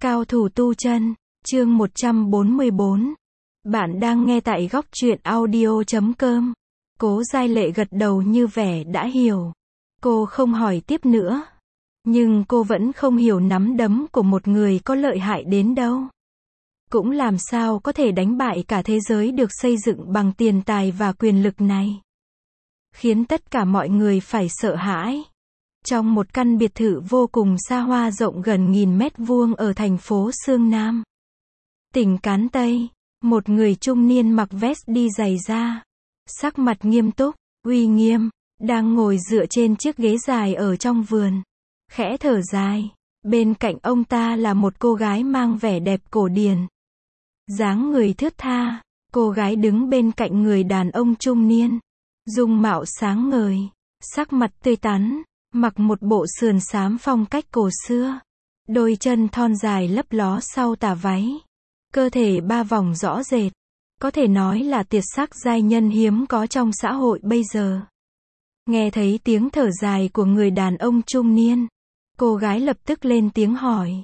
Cao thủ tu chân, chương 144. Bạn đang nghe tại góc truyện audio.com. Cố Giai Lệ gật đầu như vẻ đã hiểu. Cô không hỏi tiếp nữa. Nhưng cô vẫn không hiểu nắm đấm của một người có lợi hại đến đâu. Cũng làm sao có thể đánh bại cả thế giới được xây dựng bằng tiền tài và quyền lực này. Khiến tất cả mọi người phải sợ hãi. Trong một căn biệt thự vô cùng xa hoa rộng gần 1000 mét vuông ở thành phố Sương Nam, tỉnh Cán Tây, một người trung niên mặc vest đi giày da, sắc mặt nghiêm túc, uy nghiêm, đang ngồi dựa trên chiếc ghế dài ở trong vườn, khẽ thở dài. Bên cạnh ông ta là một cô gái mang vẻ đẹp cổ điển, dáng người thướt tha. Cô gái đứng bên cạnh người đàn ông trung niên, dung mạo sáng ngời, sắc mặt tươi tắn, mặc một bộ sườn xám phong cách cổ xưa, đôi chân thon dài lấp ló sau tà váy, cơ thể ba vòng rõ rệt, có thể nói là tuyệt sắc giai nhân hiếm có trong xã hội bây giờ. Nghe thấy tiếng thở dài của người đàn ông trung niên, cô gái lập tức lên tiếng hỏi: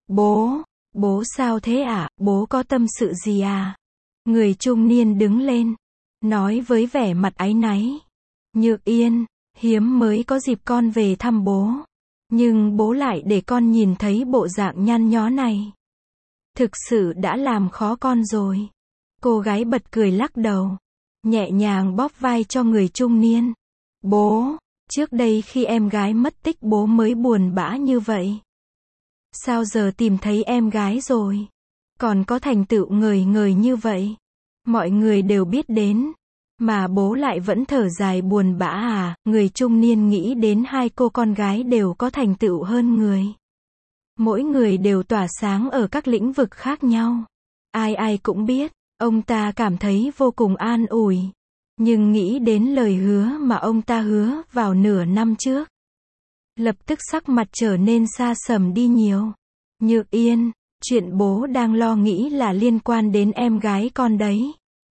Bố sao thế ạ? Bố có tâm sự gì à? Người trung niên đứng lên, nói với vẻ mặt áy náy: Nhược Yên, hiếm mới có dịp con về thăm bố, nhưng bố lại để con nhìn thấy bộ dạng nhăn nhó này. Thực sự đã làm khó con rồi. Cô gái bật cười lắc đầu, nhẹ nhàng bóp vai cho người trung niên. Bố, trước đây khi em gái mất tích bố mới buồn bã như vậy. Sao giờ tìm thấy em gái rồi, còn có thành tựu ngời ngời như vậy, mọi người đều biết đến, mà bố lại vẫn thở dài buồn bã à? Người trung niên nghĩ đến hai cô con gái đều có thành tựu hơn người. Mỗi người đều tỏa sáng ở các lĩnh vực khác nhau. Ai ai cũng biết, ông ta cảm thấy vô cùng an ủi. Nhưng nghĩ đến lời hứa mà ông ta hứa vào nửa năm trước, lập tức sắc mặt trở nên xa sầm đi nhiều. Nhược Yên, chuyện bố đang lo nghĩ là liên quan đến em gái con đấy.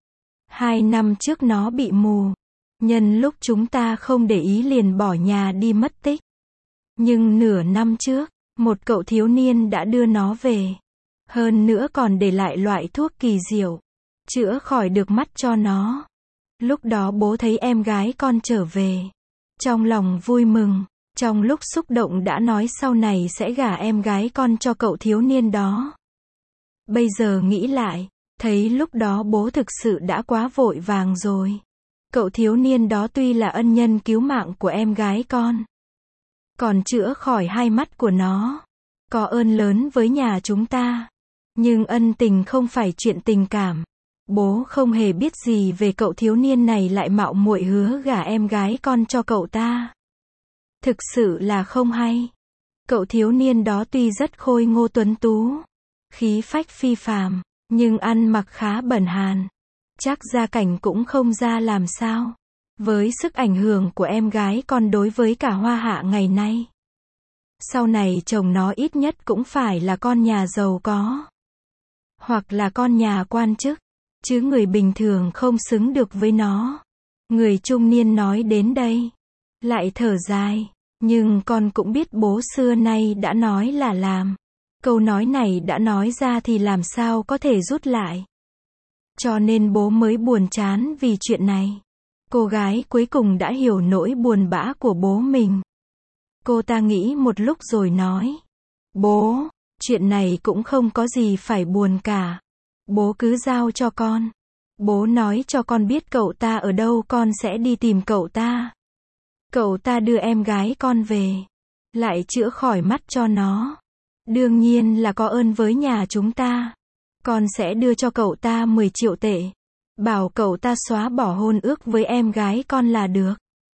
2 năm trước nó bị mù. Nhân lúc chúng ta không để ý liền bỏ nhà đi mất tích. Nhưng nửa năm trước, một cậu thiếu niên đã đưa nó về. Hơn nữa còn để lại loại thuốc kỳ diệu, chữa khỏi được mắt cho nó. Lúc đó bố thấy em gái con trở về, trong lòng vui mừng, trong lúc xúc động đã nói sau này sẽ gả em gái con cho cậu thiếu niên đó. Bây giờ nghĩ lại, thấy lúc đó bố thực sự đã quá vội vàng rồi. Cậu thiếu niên đó tuy là ân nhân cứu mạng của em gái con, còn chữa khỏi hai mắt của nó, có ơn lớn với nhà chúng ta. Nhưng ân tình không phải chuyện tình cảm. Bố không hề biết gì về cậu thiếu niên này lại mạo muội hứa gả em gái con cho cậu ta. Thực sự là không hay. Cậu thiếu niên đó tuy rất khôi ngô tuấn tú, khí phách phi phàm, nhưng ăn mặc khá bẩn hàn. Chắc gia cảnh cũng không ra làm sao. Với sức ảnh hưởng của em gái con đối với cả Hoa Hạ ngày nay, sau này chồng nó ít nhất cũng phải là con nhà giàu có, hoặc là con nhà quan chức, chứ người bình thường không xứng được với nó. Người trung niên nói đến đây, lại thở dài. Nhưng con cũng biết bố xưa nay đã nói là làm. Câu nói này đã nói ra thì làm sao có thể rút lại. Cho nên bố mới buồn chán vì chuyện này. Cô gái cuối cùng đã hiểu nỗi buồn bã của bố mình. Cô ta nghĩ một lúc rồi nói: Bố, chuyện này cũng không có gì phải buồn cả. Bố cứ giao cho con. Bố nói cho con biết cậu ta ở đâu, con sẽ đi tìm cậu ta. Cậu ta đưa em gái con về, lại chữa khỏi mắt cho nó. Đương nhiên là có ơn với nhà chúng ta. Con sẽ đưa cho cậu ta 10 triệu tệ. Bảo cậu ta xóa bỏ hôn ước với em gái con là được.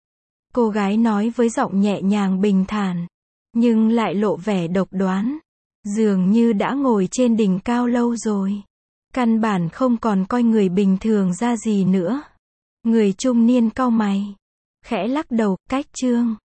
Cô gái nói với giọng nhẹ nhàng bình thản, nhưng lại lộ vẻ độc đoán. Dường như đã ngồi trên đỉnh cao lâu rồi. Căn bản không còn coi người bình thường ra gì nữa. Người trung niên cau mày, khẽ lắc đầu, cách chương.